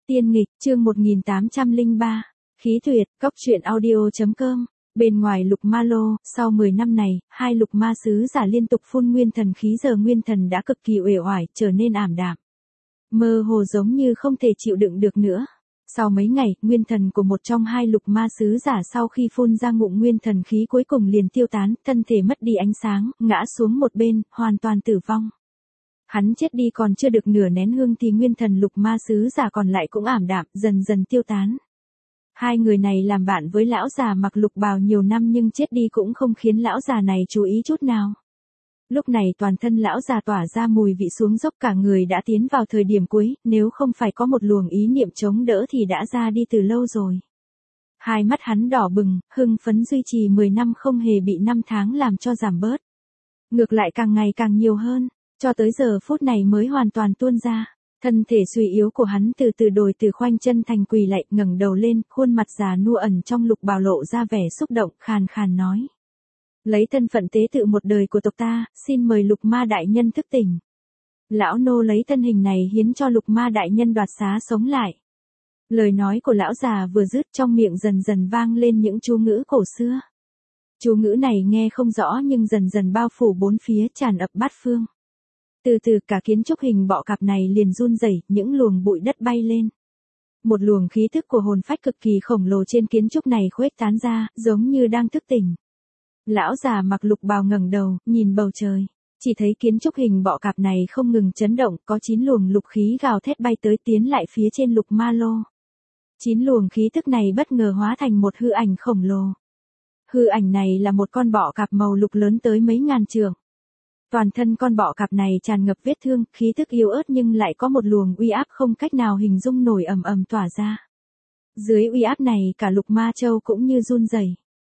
Tiên nghịch, chương 1803, khí tuyệt, cốc truyện audio.com. Bên ngoài Lục Ma Lô, sau 10 năm này, hai Lục Ma sứ giả liên tục phun nguyên thần khí, giờ nguyên thần đã cực kỳ uể oải, trở nên ảm đạm. Mơ hồ giống như không thể chịu đựng được nữa. Sau mấy ngày, nguyên thần của một trong hai Lục Ma sứ giả sau khi phun ra ngụm nguyên thần khí cuối cùng liền tiêu tán, thân thể mất đi ánh sáng, ngã xuống một bên, hoàn toàn tử vong. Hắn chết đi còn chưa được nửa nén hương thì nguyên thần Lục Ma sứ giả còn lại cũng ảm đạm, dần dần tiêu tán. Hai người này làm bạn với lão già mặc lục bào nhiều năm nhưng chết đi cũng không khiến lão già này chú ý chút nào. Lúc này toàn thân lão già tỏa ra mùi vị xuống dốc, cả người đã tiến vào thời điểm cuối, nếu không phải có một luồng ý niệm chống đỡ thì đã ra đi từ lâu rồi. Hai mắt hắn đỏ bừng, hưng phấn duy trì 10 năm không hề bị 5 tháng làm cho giảm bớt. Ngược lại càng ngày càng nhiều hơn, cho tới giờ phút này mới hoàn toàn tuôn ra. Thân thể suy yếu của hắn từ từ đổi từ khoanh chân thành quỳ lạy, ngẩng đầu lên, khuôn mặt già nua ẩn trong lục bào lộ ra vẻ xúc động, khàn khàn nói. Lấy thân phận tế tự một đời của tộc ta, xin mời Lục Ma đại nhân thức tỉnh. Lão nô lấy thân hình này hiến cho Lục Ma đại nhân đoạt xá sống lại. Lời nói của lão già vừa dứt, trong miệng dần dần vang lên những chú ngữ cổ xưa. Chú ngữ này nghe không rõ nhưng dần dần bao phủ bốn phía, tràn ập bát phương. Từ từ cả kiến trúc hình bọ cạp này liền run rẩy, những luồng bụi đất bay lên. Một luồng khí thức của hồn phách cực kỳ khổng lồ trên kiến trúc này khuếch tán ra, giống như đang thức tỉnh. Lão già mặc lục bào ngẩng đầu, nhìn bầu trời, chỉ thấy kiến trúc hình bọ cạp này không ngừng chấn động, có 9 luồng lục khí gào thét bay tới tiến lại phía trên Lục Ma Lô. 9 luồng khí thức này bất ngờ hóa thành một hư ảnh khổng lồ. Hư ảnh này là một con bọ cạp màu lục lớn tới mấy ngàn trượng. Toàn thân con bọ cạp này tràn ngập vết thương, khí tức yếu ớt nhưng lại có một luồng uy áp không cách nào hình dung nổi ầm ầm tỏa ra. Dưới uy áp này cả Lục Ma Châu cũng như run rẩy.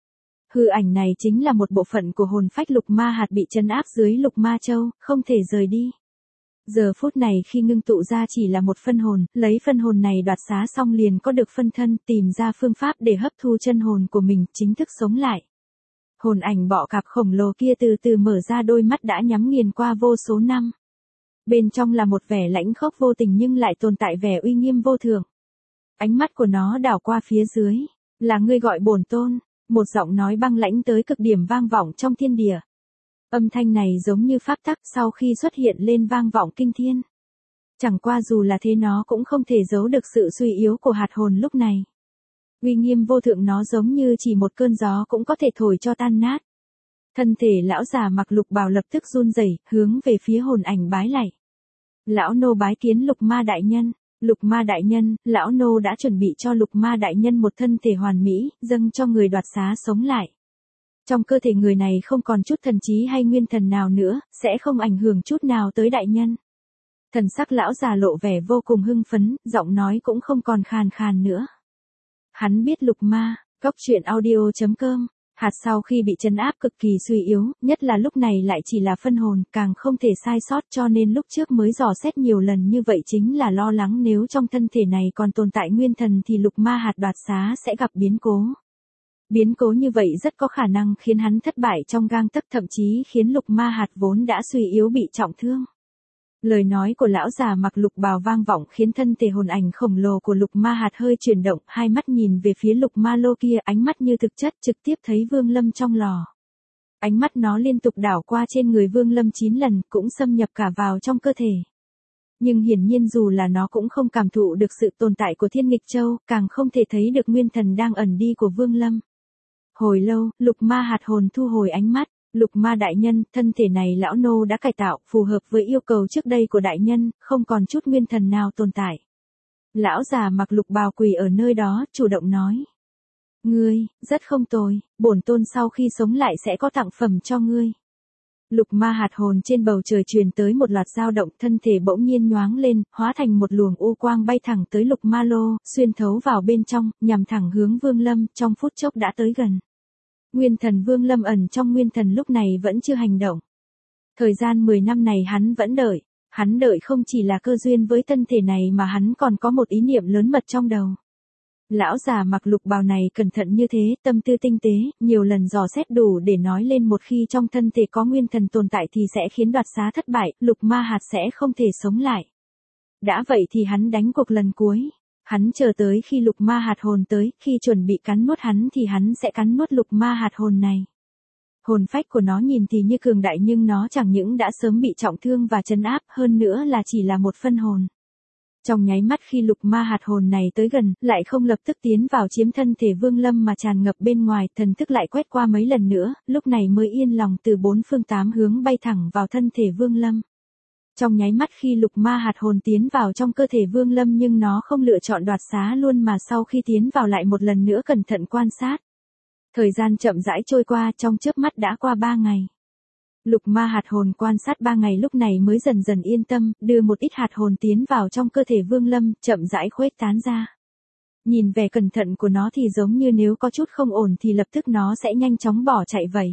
Hư ảnh này chính là một bộ phận của hồn phách Lục Ma hạt bị trấn áp dưới Lục Ma Châu, không thể rời đi. Giờ phút này khi ngưng tụ ra chỉ là một phân hồn, lấy phân hồn này đoạt xá xong liền có được phân thân, tìm ra phương pháp để hấp thu chân hồn của mình, chính thức sống lại. Hồn ảnh bọ cạp khổng lồ kia từ từ mở ra đôi mắt đã nhắm nghiền qua vô số năm. Bên trong là một vẻ lãnh khốc vô tình nhưng lại tồn tại vẻ uy nghiêm vô thượng. Ánh mắt của nó đảo qua phía dưới. Là ngươi gọi bổn tôn, một giọng nói băng lãnh tới cực điểm vang vọng trong thiên địa. Âm thanh này giống như pháp tắc sau khi xuất hiện lên vang vọng kinh thiên. Chẳng qua dù là thế nó cũng không thể giấu được sự suy yếu của hạt hồn lúc này. Uy nghiêm vô thượng nó giống như chỉ một cơn gió cũng có thể thổi cho tan nát. Thân thể lão già mặc lục bào lập tức run rẩy, hướng về phía hồn ảnh bái lạy. Lão nô bái kiến Lục Ma đại nhân. Lục Ma đại nhân, lão nô đã chuẩn bị cho Lục Ma đại nhân một thân thể hoàn mỹ, dâng cho người đoạt xá sống lại. Trong cơ thể người này không còn chút thần trí hay nguyên thần nào nữa, sẽ không ảnh hưởng chút nào tới đại nhân. Thần sắc lão già lộ vẻ vô cùng hưng phấn, giọng nói cũng không còn khàn khàn nữa. Hắn biết Lục Ma, cốc truyện audio.com, hạt sau khi bị trấn áp cực kỳ suy yếu, nhất là lúc này lại chỉ là phân hồn, càng không thể sai sót cho nên lúc trước mới dò xét nhiều lần như vậy chính là lo lắng nếu trong thân thể này còn tồn tại nguyên thần thì Lục Ma hạt đoạt xá sẽ gặp biến cố. Biến cố như vậy rất có khả năng khiến hắn thất bại trong gang tấc, thậm chí khiến Lục Ma hạt vốn đã suy yếu bị trọng thương. Lời nói của lão già mặc lục bào vang vọng khiến thân thể hồn ảnh khổng lồ của Lục Ma hạt hơi chuyển động, hai mắt nhìn về phía Lục Ma Lô kia, ánh mắt như thực chất trực tiếp thấy Vương Lâm trong lò. Ánh mắt nó liên tục đảo qua trên người Vương Lâm 9 lần, cũng xâm nhập cả vào trong cơ thể. Nhưng hiển nhiên dù là nó cũng không cảm thụ được sự tồn tại của Thiên Nghịch Châu, càng không thể thấy được nguyên thần đang ẩn đi của Vương Lâm. Hồi lâu, Lục Ma hạt hồn thu hồi ánh mắt. Lục Ma đại nhân, thân thể này lão nô đã cải tạo, phù hợp với yêu cầu trước đây của đại nhân, không còn chút nguyên thần nào tồn tại. Lão già mặc lục bào quỳ ở nơi đó, chủ động nói. Ngươi, rất không tồi, bổn tôn sau khi sống lại sẽ có tặng phẩm cho ngươi. Lục Ma hạt hồn trên bầu trời truyền tới một loạt dao động, thân thể bỗng nhiên nhoáng lên, hóa thành một luồng u quang bay thẳng tới Lục Ma Lô, xuyên thấu vào bên trong, nhằm thẳng hướng Vương Lâm, trong phút chốc đã tới gần. Nguyên thần Vương Lâm ẩn trong nguyên thần lúc này vẫn chưa hành động. Thời gian 10 năm này hắn đợi không chỉ là cơ duyên với thân thể này mà hắn còn có một ý niệm lớn mật trong đầu. Lão già mặc lục bào này cẩn thận như thế, tâm tư tinh tế, nhiều lần dò xét đủ để nói lên một khi trong thân thể có nguyên thần tồn tại thì sẽ khiến đoạt xá thất bại, Lục Ma hạt sẽ không thể sống lại. Đã vậy thì hắn đánh cuộc lần cuối. Hắn chờ tới khi lục ma hạt hồn tới, khi chuẩn bị cắn nuốt hắn thì hắn sẽ cắn nuốt lục ma hạt hồn này. Hồn phách của nó nhìn thì như cường đại nhưng nó chẳng những đã sớm bị trọng thương và trấn áp, hơn nữa là chỉ là một phân hồn. Trong nháy mắt khi lục ma hạt hồn này tới gần, lại không lập tức tiến vào chiếm thân thể Vương Lâm mà tràn ngập bên ngoài, thần thức lại quét qua mấy lần nữa, lúc này mới yên lòng từ bốn phương tám hướng bay thẳng vào thân thể Vương Lâm. Trong nháy mắt khi lục ma hạt hồn tiến vào trong cơ thể Vương Lâm nhưng nó không lựa chọn đoạt xá luôn mà sau khi tiến vào lại một lần nữa cẩn thận quan sát. Thời gian chậm rãi trôi qua, trong chớp mắt đã qua 3 ngày. Lục ma hạt hồn quan sát 3 ngày lúc này mới dần dần yên tâm, đưa một ít hạt hồn tiến vào trong cơ thể Vương Lâm, chậm rãi khuếch tán ra. Nhìn vẻ cẩn thận của nó thì giống như nếu có chút không ổn thì lập tức nó sẽ nhanh chóng bỏ chạy vậy.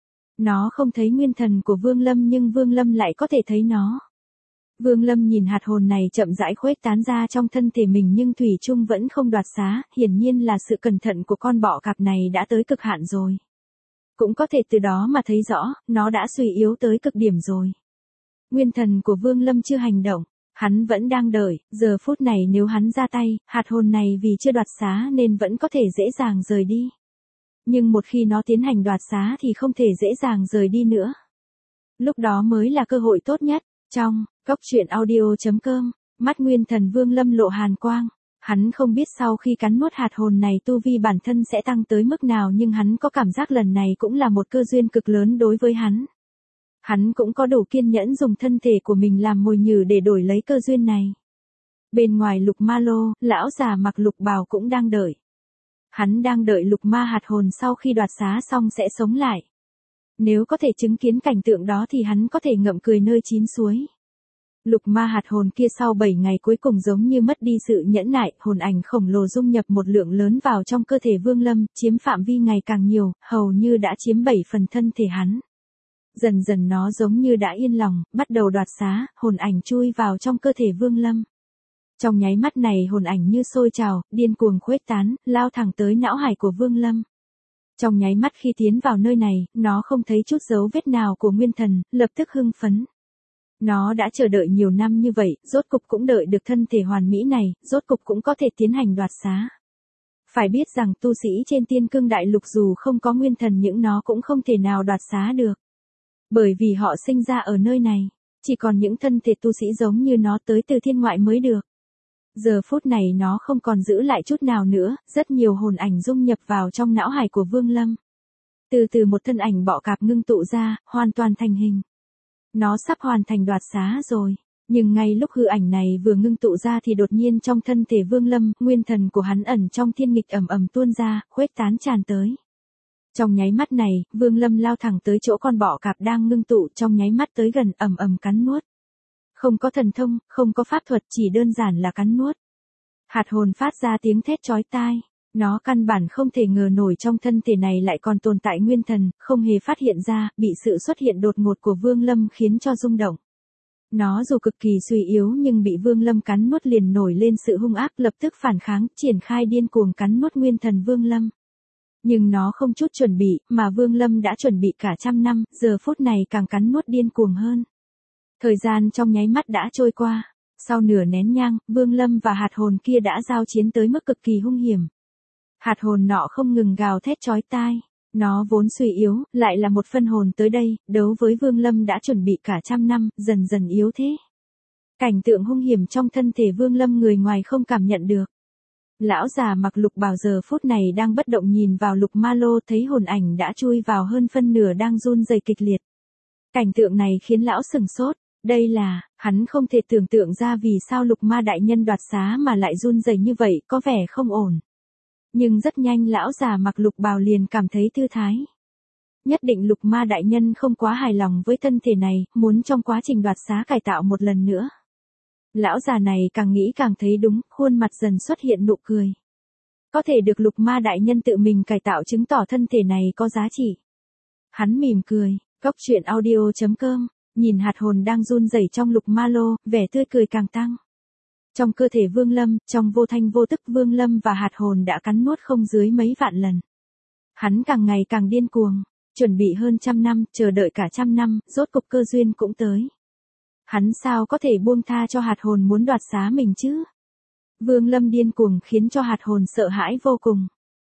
Nó không thấy nguyên thần của Vương Lâm nhưng Vương Lâm lại có thể thấy nó. Vương Lâm nhìn hạt hồn này chậm rãi khuếch tán ra trong thân thể mình nhưng thủy chung vẫn không đoạt xá, hiển nhiên là sự cẩn thận của con bọ cạp này đã tới cực hạn rồi. Cũng có thể từ đó mà thấy rõ, nó đã suy yếu tới cực điểm rồi. Nguyên thần của Vương Lâm chưa hành động, hắn vẫn đang đợi, giờ phút này nếu hắn ra tay, hạt hồn này vì chưa đoạt xá nên vẫn có thể dễ dàng rời đi. Nhưng một khi nó tiến hành đoạt xá thì không thể dễ dàng rời đi nữa. Lúc đó mới là cơ hội tốt nhất. Trong Cốc Truyện Audio.com, mắt nguyên thần Vương Lâm lộ hàn quang. Hắn không biết sau khi cắn nuốt hạt hồn này tu vi bản thân sẽ tăng tới mức nào nhưng hắn có cảm giác lần này cũng là một cơ duyên cực lớn đối với hắn. Hắn cũng có đủ kiên nhẫn dùng thân thể của mình làm mồi nhử để đổi lấy cơ duyên này. Bên ngoài lục ma lô, lão già mặc lục bào cũng đang đợi. Hắn đang đợi lục ma hạt hồn sau khi đoạt xá xong sẽ sống lại. Nếu có thể chứng kiến cảnh tượng đó thì hắn có thể ngậm cười nơi chín suối. Lục ma hạt hồn kia sau 7 ngày cuối cùng giống như mất đi sự nhẫn nại, hồn ảnh khổng lồ dung nhập một lượng lớn vào trong cơ thể Vương Lâm, chiếm phạm vi ngày càng nhiều, hầu như đã chiếm 7 phần thân thể hắn. Dần dần nó giống như đã yên lòng, bắt đầu đoạt xá, hồn ảnh chui vào trong cơ thể Vương Lâm. Trong nháy mắt này hồn ảnh như sôi trào, điên cuồng khuếch tán, lao thẳng tới não hải của Vương Lâm. Trong nháy mắt khi tiến vào nơi này, nó không thấy chút dấu vết nào của nguyên thần, lập tức hưng phấn. Nó đã chờ đợi nhiều năm như vậy, rốt cục cũng đợi được thân thể hoàn mỹ này, rốt cục cũng có thể tiến hành đoạt xá. Phải biết rằng tu sĩ trên Tiên Cương Đại Lục dù không có nguyên thần những nó cũng không thể nào đoạt xá được. Bởi vì họ sinh ra ở nơi này, chỉ còn những thân thể tu sĩ giống như nó tới từ thiên ngoại mới được. Giờ phút này nó không còn giữ lại chút nào nữa, rất nhiều hồn ảnh dung nhập vào trong não hải của Vương Lâm. Từ từ một thân ảnh bọ cạp ngưng tụ ra, hoàn toàn thành hình. Nó sắp hoàn thành đoạt xá rồi, nhưng ngay lúc hư ảnh này vừa ngưng tụ ra thì đột nhiên trong thân thể Vương Lâm, nguyên thần của hắn ẩn trong thiên nghịch ầm ầm tuôn ra, khuếch tán tràn tới. Trong nháy mắt này, Vương Lâm lao thẳng tới chỗ con bọ cạp đang ngưng tụ, trong nháy mắt tới gần ầm ầm cắn nuốt. Không có thần thông, không có pháp thuật, chỉ đơn giản là cắn nuốt. Hạt hồn phát ra tiếng thét chói tai. Nó căn bản không thể ngờ nổi trong thân thể này lại còn tồn tại nguyên thần, không hề phát hiện ra, bị sự xuất hiện đột ngột của Vương Lâm khiến cho rung động. Nó dù cực kỳ suy yếu nhưng bị Vương Lâm cắn nuốt liền nổi lên sự hung ác, lập tức phản kháng, triển khai điên cuồng cắn nuốt nguyên thần Vương Lâm. Nhưng nó không chút chuẩn bị, mà Vương Lâm đã chuẩn bị cả trăm năm, giờ phút này càng cắn nuốt điên cuồng hơn. Thời gian trong nháy mắt đã trôi qua. Sau nửa nén nhang, Vương Lâm và hạt hồn kia đã giao chiến tới mức cực kỳ hung hiểm. Hạt hồn nọ không ngừng gào thét chói tai. Nó vốn suy yếu, lại là một phân hồn tới đây, đấu với Vương Lâm đã chuẩn bị cả trăm năm, dần dần yếu thế. Cảnh tượng hung hiểm trong thân thể Vương Lâm người ngoài không cảm nhận được. Lão già mặc lục bào giờ phút này đang bất động nhìn vào lục ma lô, thấy hồn ảnh đã chui vào hơn phân nửa đang run rẩy kịch liệt. Cảnh tượng này khiến lão sừng sốt. Đây là, hắn không thể tưởng tượng ra vì sao lục ma đại nhân đoạt xá mà lại run rẩy như vậy, có vẻ không ổn. Nhưng rất nhanh lão già mặc lục bào liền cảm thấy thư thái. Nhất định lục ma đại nhân không quá hài lòng với thân thể này, muốn trong quá trình đoạt xá cải tạo một lần nữa. Lão già này càng nghĩ càng thấy đúng, khuôn mặt dần xuất hiện nụ cười. Có thể được lục ma đại nhân tự mình cải tạo chứng tỏ thân thể này có giá trị. Hắn mỉm cười, Cốc Truyện Audio.com, nhìn hạt hồn đang run rẩy trong lục ma lô, vẻ tươi cười càng tăng. Trong cơ thể Vương Lâm, trong vô thanh vô tức Vương Lâm và hạt hồn đã cắn nuốt không dưới mấy vạn lần. Hắn càng ngày càng điên cuồng, chuẩn bị hơn trăm năm, chờ đợi cả trăm năm, rốt cục cơ duyên cũng tới. Hắn sao có thể buông tha cho hạt hồn muốn đoạt xá mình chứ? Vương Lâm điên cuồng khiến cho hạt hồn sợ hãi vô cùng.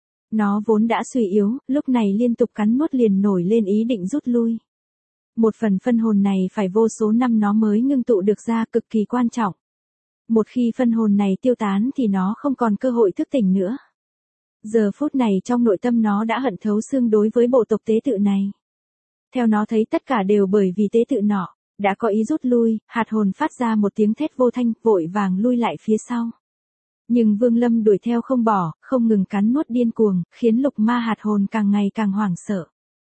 Nó vốn đã suy yếu, lúc này liên tục cắn nuốt liền nổi lên ý định rút lui. Một phần phân hồn này phải vô số năm nó mới ngưng tụ được ra, cực kỳ quan trọng. Một khi phân hồn này tiêu tán thì nó không còn cơ hội thức tỉnh nữa. Giờ phút này trong nội tâm nó đã hận thấu xương đối với bộ tộc tế tự này. Theo nó thấy tất cả đều bởi vì tế tự nọ, đã có ý rút lui, hạt hồn phát ra một tiếng thét vô thanh, vội vàng lui lại phía sau. Nhưng Vương Lâm đuổi theo không bỏ, không ngừng cắn nuốt điên cuồng, khiến lục ma hạt hồn càng ngày càng hoảng sợ.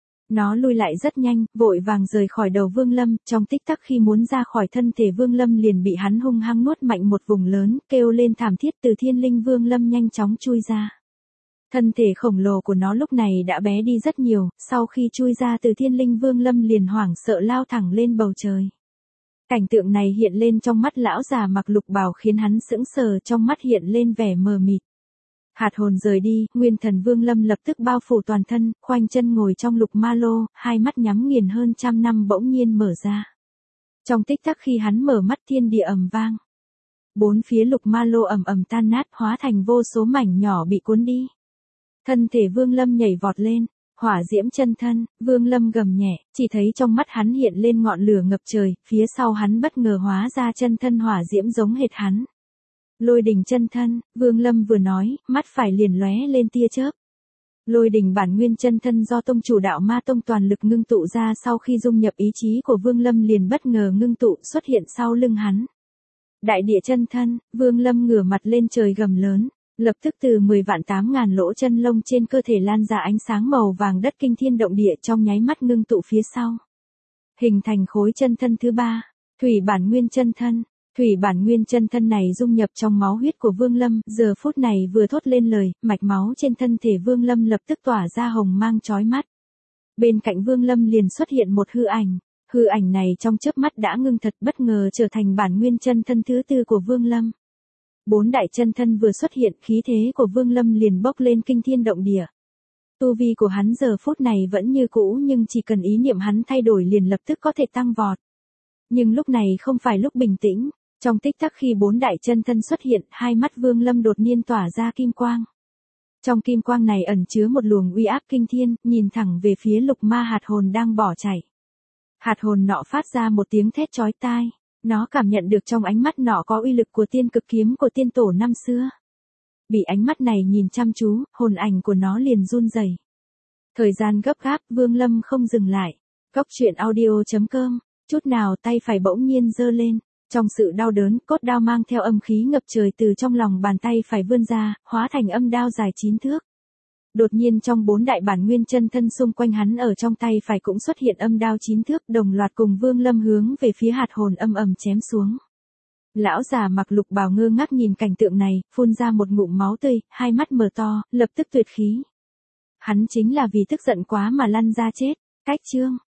Nó lui lại rất nhanh, vội vàng rời khỏi đầu Vương Lâm, trong tích tắc khi muốn ra khỏi thân thể Vương Lâm liền bị hắn hung hăng nuốt mạnh một vùng lớn, kêu lên thảm thiết. Từ thiên linh Vương Lâm nhanh chóng chui ra. Thân thể khổng lồ của nó lúc này đã bé đi rất nhiều, sau khi chui ra từ thiên linh Vương Lâm liền hoảng sợ lao thẳng lên bầu trời. Cảnh tượng này hiện lên trong mắt lão già mặc lục bào khiến hắn sững sờ, trong mắt hiện lên vẻ mờ mịt. Hạt hồn rời đi, nguyên thần Vương Lâm lập tức bao phủ toàn thân, khoanh chân ngồi trong lục ma lô, hai mắt nhắm nghiền hơn 100 năm bỗng nhiên mở ra. Trong tích tắc khi hắn mở mắt thiên địa ầm vang. Bốn phía lục ma lô ầm ầm tan nát, hóa thành vô số mảnh nhỏ bị cuốn đi. Thân thể Vương Lâm nhảy vọt lên, hỏa diễm chân thân, Vương Lâm gầm nhẹ, chỉ thấy trong mắt hắn hiện lên ngọn lửa ngập trời, phía sau hắn bất ngờ hóa ra chân thân hỏa diễm giống hệt hắn. Lôi đỉnh chân thân, Vương Lâm vừa nói, mắt phải liền lóe lên tia chớp. Lôi đỉnh bản nguyên chân thân do tông chủ đạo ma tông toàn lực ngưng tụ ra sau khi dung nhập ý chí của Vương Lâm liền bất ngờ ngưng tụ xuất hiện sau lưng hắn. Đại địa chân thân, Vương Lâm ngửa mặt lên trời gầm lớn. Lập tức từ 10.000 lỗ chân lông trên cơ thể lan ra ánh sáng màu vàng đất kinh thiên động địa trong nháy mắt ngưng tụ phía sau. Hình thành khối chân thân thứ ba, thủy bản nguyên chân thân. Thủy bản nguyên chân thân này dung nhập trong máu huyết của Vương Lâm, giờ phút này vừa thốt lên lời, mạch máu trên thân thể Vương Lâm lập tức tỏa ra hồng mang chói mắt. Bên cạnh Vương Lâm liền xuất hiện một hư ảnh này trong chớp mắt đã ngưng thật, bất ngờ trở thành bản nguyên chân thân thứ tư của Vương Lâm. Bốn đại chân thân vừa xuất hiện, khí thế của Vương Lâm liền bốc lên kinh thiên động địa. Tu vi của hắn giờ phút này vẫn như cũ nhưng chỉ cần ý niệm hắn thay đổi liền lập tức có thể tăng vọt. Nhưng lúc này không phải lúc bình tĩnh, trong tích tắc khi bốn đại chân thân xuất hiện, hai mắt Vương Lâm đột nhiên tỏa ra kim quang. Trong kim quang này ẩn chứa một luồng uy áp kinh thiên, nhìn thẳng về phía lục ma hạt hồn đang bỏ chạy. Hạt hồn nọ phát ra một tiếng thét chói tai. Nó cảm nhận được trong ánh mắt nọ có uy lực của tiên cực kiếm của tiên tổ năm xưa. Bị ánh mắt này nhìn chăm chú, hồn ảnh của nó liền run rẩy. Thời gian gấp gáp, Vương Lâm không dừng lại. Cốc truyện audio.com, chút nào tay phải bỗng nhiên giơ lên. Trong sự đau đớn, cốt đao mang theo âm khí ngập trời từ trong lòng bàn tay phải vươn ra, hóa thành âm đao dài 9 thước. Đột nhiên trong bốn đại bản nguyên chân thân xung quanh hắn ở trong tay phải cũng xuất hiện âm đao 9 thước, đồng loạt cùng Vương Lâm hướng về phía hạt hồn âm ầm chém xuống. Lão già mặc lục bào ngơ ngác nhìn cảnh tượng này, phun ra một ngụm máu tươi, hai mắt mở to, lập tức tuyệt khí. Hắn chính là vì tức giận quá mà lăn ra chết. Cách chương